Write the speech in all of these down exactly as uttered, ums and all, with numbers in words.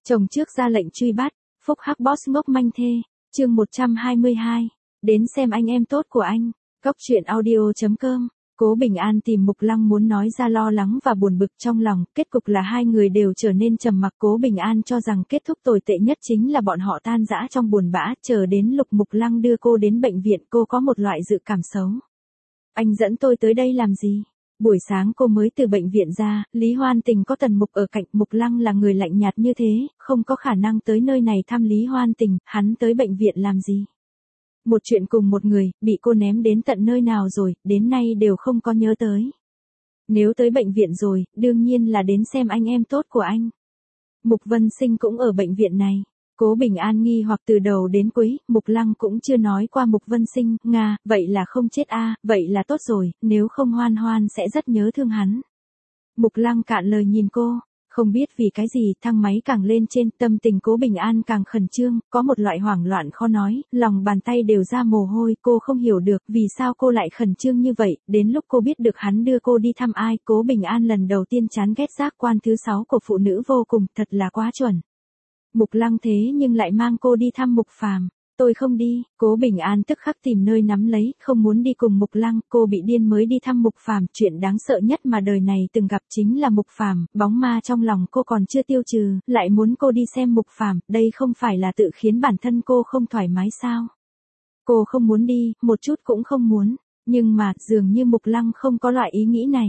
Chồng trước ra lệnh truy bắt, phúc hắc boss ngốc manh thê, chương một trăm hai mươi hai, đến xem anh em tốt của anh, cóc truyện audio.com. Cố Bình An tìm Mục Lăng muốn nói ra lo lắng và buồn bực trong lòng, kết cục là hai người đều trở nên trầm mặc. Cố Bình An cho rằng kết thúc tồi tệ nhất chính là bọn họ tan rã trong buồn bã, chờ đến lúc Mục Lăng đưa cô đến bệnh viện cô có một loại dự cảm xấu. Anh dẫn tôi tới đây làm gì? Buổi sáng cô mới từ bệnh viện ra, Lý Hoan Tình có Tần Mục ở cạnh. Mục Lăng là người lạnh nhạt như thế, không có khả năng tới nơi này thăm Lý Hoan Tình, hắn tới bệnh viện làm gì? Một chuyện cùng một người, bị cô ném đến tận nơi nào rồi, đến nay đều không có nhớ tới. Nếu tới bệnh viện rồi, đương nhiên là đến xem anh em tốt của anh. Mục Vân Sinh cũng ở bệnh viện này. Cố Bình An nghi hoặc từ đầu đến cuối, Mục Lăng cũng chưa nói qua Mục Vân Sinh, Nga, vậy là không chết a, à, vậy là tốt rồi, nếu không Hoan Hoan sẽ rất nhớ thương hắn. Mục Lăng cạn lời nhìn cô, không biết vì cái gì, thang máy càng lên trên, tâm tình Cố Bình An càng khẩn trương, có một loại hoảng loạn khó nói, lòng bàn tay đều ra mồ hôi, cô không hiểu được vì sao cô lại khẩn trương như vậy, đến lúc cô biết được hắn đưa cô đi thăm ai, Cố Bình An lần đầu tiên chán ghét giác quan thứ sáu của phụ nữ vô cùng, thật là quá chuẩn. Mục Lăng thế nhưng lại mang cô đi thăm Mục Phàm. Tôi không đi, Cố Bình An tức khắc tìm nơi nắm lấy, không muốn đi cùng Mục Lăng, cô bị điên mới đi thăm Mục Phàm, chuyện đáng sợ nhất mà đời này từng gặp chính là Mục Phàm, bóng ma trong lòng cô còn chưa tiêu trừ, lại muốn cô đi xem Mục Phàm, đây không phải là tự khiến bản thân cô không thoải mái sao? Cô không muốn đi, một chút cũng không muốn, nhưng mà, dường như Mục Lăng không có loại ý nghĩ này.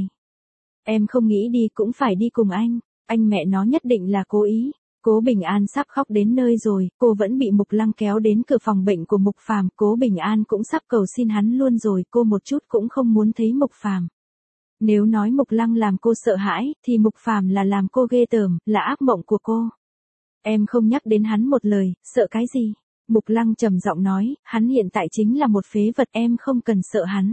Em không nghĩ đi cũng phải đi cùng anh, anh mẹ nó nhất định là cố ý. Cố Bình An sắp khóc đến nơi rồi, cô vẫn bị Mục Lăng kéo đến cửa phòng bệnh của Mục Phàm, Cố Bình An cũng sắp cầu xin hắn luôn rồi, cô một chút cũng không muốn thấy Mục Phàm. Nếu nói Mục Lăng làm cô sợ hãi, thì Mục Phàm là làm cô ghê tởm, là ác mộng của cô. Em không nhắc đến hắn một lời, sợ cái gì? Mục Lăng trầm giọng nói, hắn hiện tại chính là một phế vật, em không cần sợ hắn.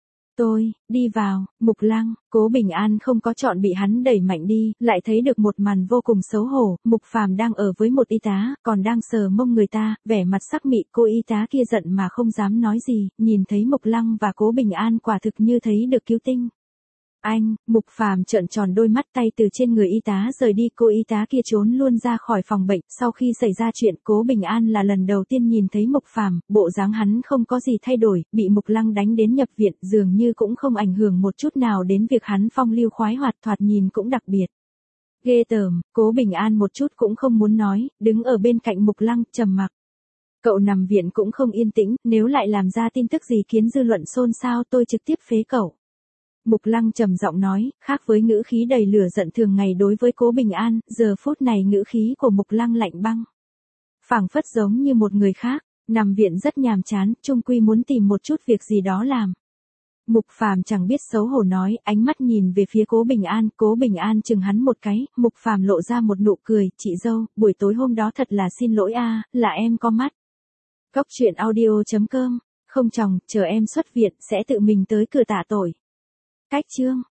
Tôi, đi vào, Mục Lăng, Cố Bình An không có chọn bị hắn đẩy mạnh đi, lại thấy được một màn vô cùng xấu hổ, Mục Phàm đang ở với một y tá, còn đang sờ mông người ta, vẻ mặt sắc mị, cô y tá kia giận mà không dám nói gì, nhìn thấy Mục Lăng và Cố Bình An quả thực như thấy được cứu tinh. Anh, Mục Phàm trợn tròn đôi mắt, tay từ trên người y tá rời đi, cô y tá kia trốn luôn ra khỏi phòng bệnh, sau khi xảy ra chuyện Cố Bình An là lần đầu tiên nhìn thấy Mục Phàm, bộ dáng hắn không có gì thay đổi, bị Mục Lăng đánh đến nhập viện, dường như cũng không ảnh hưởng một chút nào đến việc hắn phong lưu khoái hoạt, thoạt nhìn cũng đặc biệt. Ghê tởm, Cố Bình An một chút cũng không muốn nói, đứng ở bên cạnh Mục Lăng, trầm mặc. Cậu nằm viện cũng không yên tĩnh, nếu lại làm ra tin tức gì khiến dư luận xôn xao tôi trực tiếp phế cậu. Mục Lăng trầm giọng nói, khác với ngữ khí đầy lửa giận thường ngày đối với Cố Bình An, giờ phút này ngữ khí của Mục Lăng lạnh băng. Phảng phất giống như một người khác, nằm viện rất nhàm chán, chung quy muốn tìm một chút việc gì đó làm. Mục Phàm chẳng biết xấu hổ nói, ánh mắt nhìn về phía Cố Bình An, Cố Bình An chừng hắn một cái, Mục Phàm lộ ra một nụ cười, chị dâu, buổi tối hôm đó thật là xin lỗi a, là em có mắt. Cóc truyện audio.com, không chồng, chờ em xuất viện, sẽ tự mình tới cửa tạ tội. Cách chương.